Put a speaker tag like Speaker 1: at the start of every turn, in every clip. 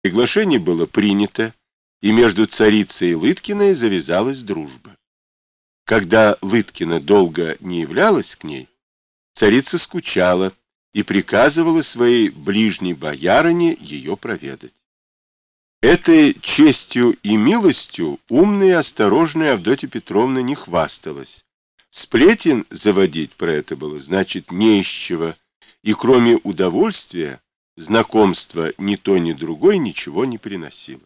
Speaker 1: Приглашение было принято, и между царицей и Лыткиной завязалась дружба. Когда Лыткина долго не являлась к ней, царица скучала и приказывала своей ближней боярине ее проведать. Этой честью и милостью умная и осторожная Авдотья Петровна не хвасталась. Сплетен заводить про это было, значит, не из чего, и кроме удовольствия знакомство ни то, ни другое ничего не приносило.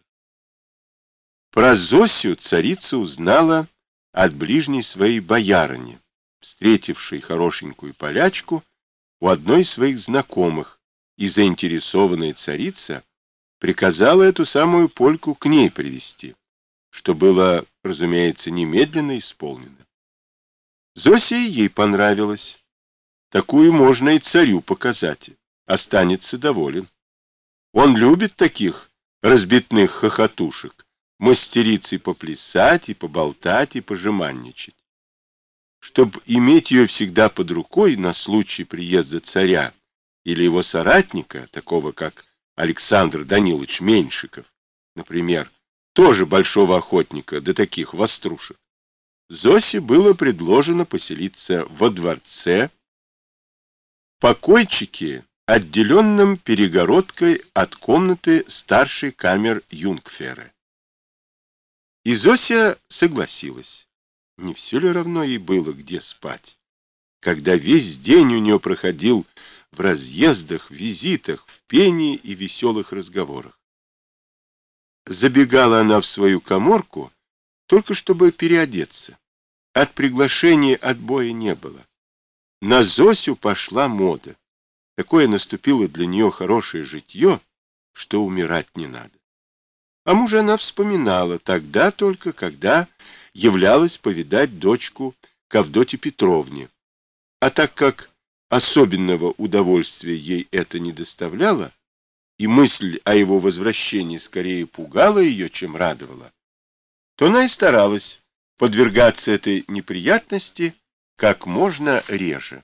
Speaker 1: Про Зосю царица узнала от ближней своей боярыни, встретившей хорошенькую полячку у одной из своих знакомых, и заинтересованная царица приказала эту самую польку к ней привести, что было, разумеется, немедленно исполнено. Зося ей понравилась. Такую можно и царю показать, останется доволен. Он любит таких разбитных хохотушек, мастериц и поплясать, и поболтать, и пожеманничать. Чтоб иметь ее всегда под рукой на случай приезда царя или его соратника, такого как Александр Данилович Меньшиков, например, тоже большого охотника до таких вострушек, Зосе было предложено поселиться во дворце, в покойчике, отделенном перегородкой от комнаты старшей камер юнгфера. И Зося согласилась. Не все ли равно ей было, где спать, когда весь день у нее проходил в разъездах, визитах, в пении и веселых разговорах. Забегала она в свою каморку, только чтобы переодеться. От приглашения отбоя не было. На Зосю пошла мода. Такое наступило для нее хорошее житье, что умирать не надо. А мужа она вспоминала тогда только, когда являлась повидать дочку к Авдотье Петровне. А так как особенного удовольствия ей это не доставляло, и мысль о его возвращении скорее пугала ее, чем радовала, то она и старалась подвергаться этой неприятности как можно реже.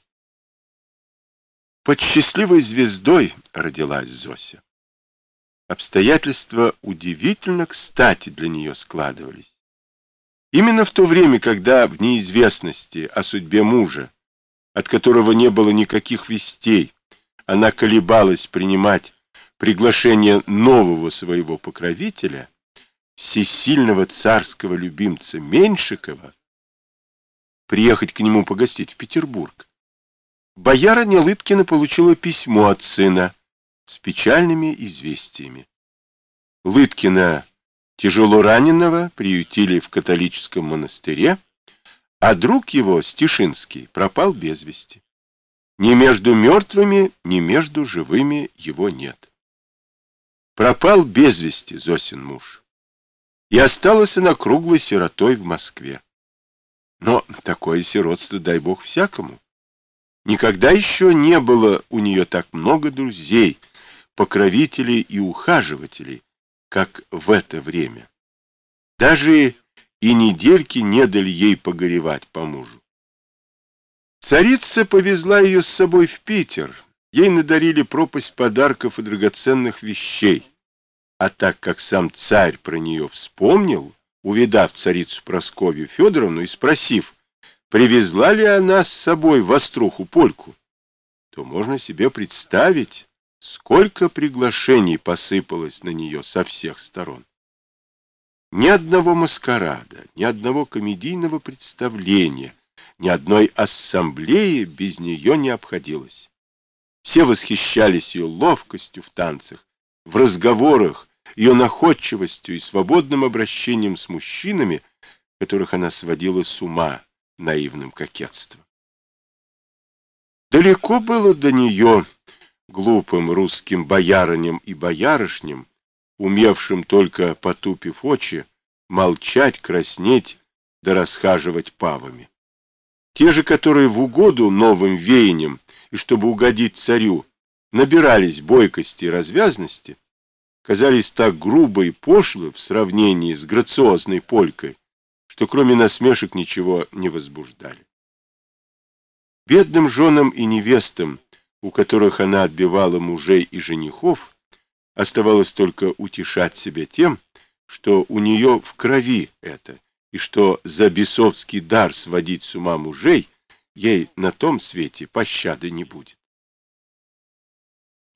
Speaker 1: Под счастливой звездой родилась Зося. Обстоятельства удивительно кстати для нее складывались. Именно в то время, когда в неизвестности о судьбе мужа, от которого не было никаких вестей, она колебалась принимать приглашение нового своего покровителя, всесильного царского любимца Меньшикова, приехать к нему погостить в Петербург, боярыня Лыткина получила письмо от сына с печальными известиями. Лыткина, тяжело раненого, приютили в католическом монастыре, а друг его, Стишинский, пропал без вести. Ни между мертвыми, ни между живыми его нет. Пропал без вести Зосин муж, и осталась она круглой сиротой в Москве. Но такое сиротство, дай бог, всякому. Никогда еще не было у нее так много друзей, покровителей и ухаживателей, как в это время. Даже и недельки не дали ей погоревать по мужу. Царица повезла ее с собой в Питер. Ей надарили пропасть подарков и драгоценных вещей. А так как сам царь про нее вспомнил, увидав царицу Прасковью Федоровну и спросив, привезла ли она с собой воструху польку, то можно себе представить, сколько приглашений посыпалось на нее со всех сторон. Ни одного маскарада, ни одного комедийного представления, ни одной ассамблеи без нее не обходилось. Все восхищались ее ловкостью в танцах, в разговорах, ее находчивостью и свободным обращением с мужчинами, которых она сводила с ума наивным кокетством. Далеко было до нее, глупым русским боярыням и боярышням, умевшим только, потупив очи, молчать, краснеть да расхаживать павами. Те же, которые в угоду новым веяниям и чтобы угодить царю, набирались бойкости и развязности, казались так грубо и пошлы в сравнении с грациозной полькой, что кроме насмешек ничего не возбуждали. Бедным женам и невестам, у которых она отбивала мужей и женихов, Оставалось только утешать себя тем, что у нее в крови это, и что за бесовский дар сводить с ума мужей ей на том свете пощады не будет.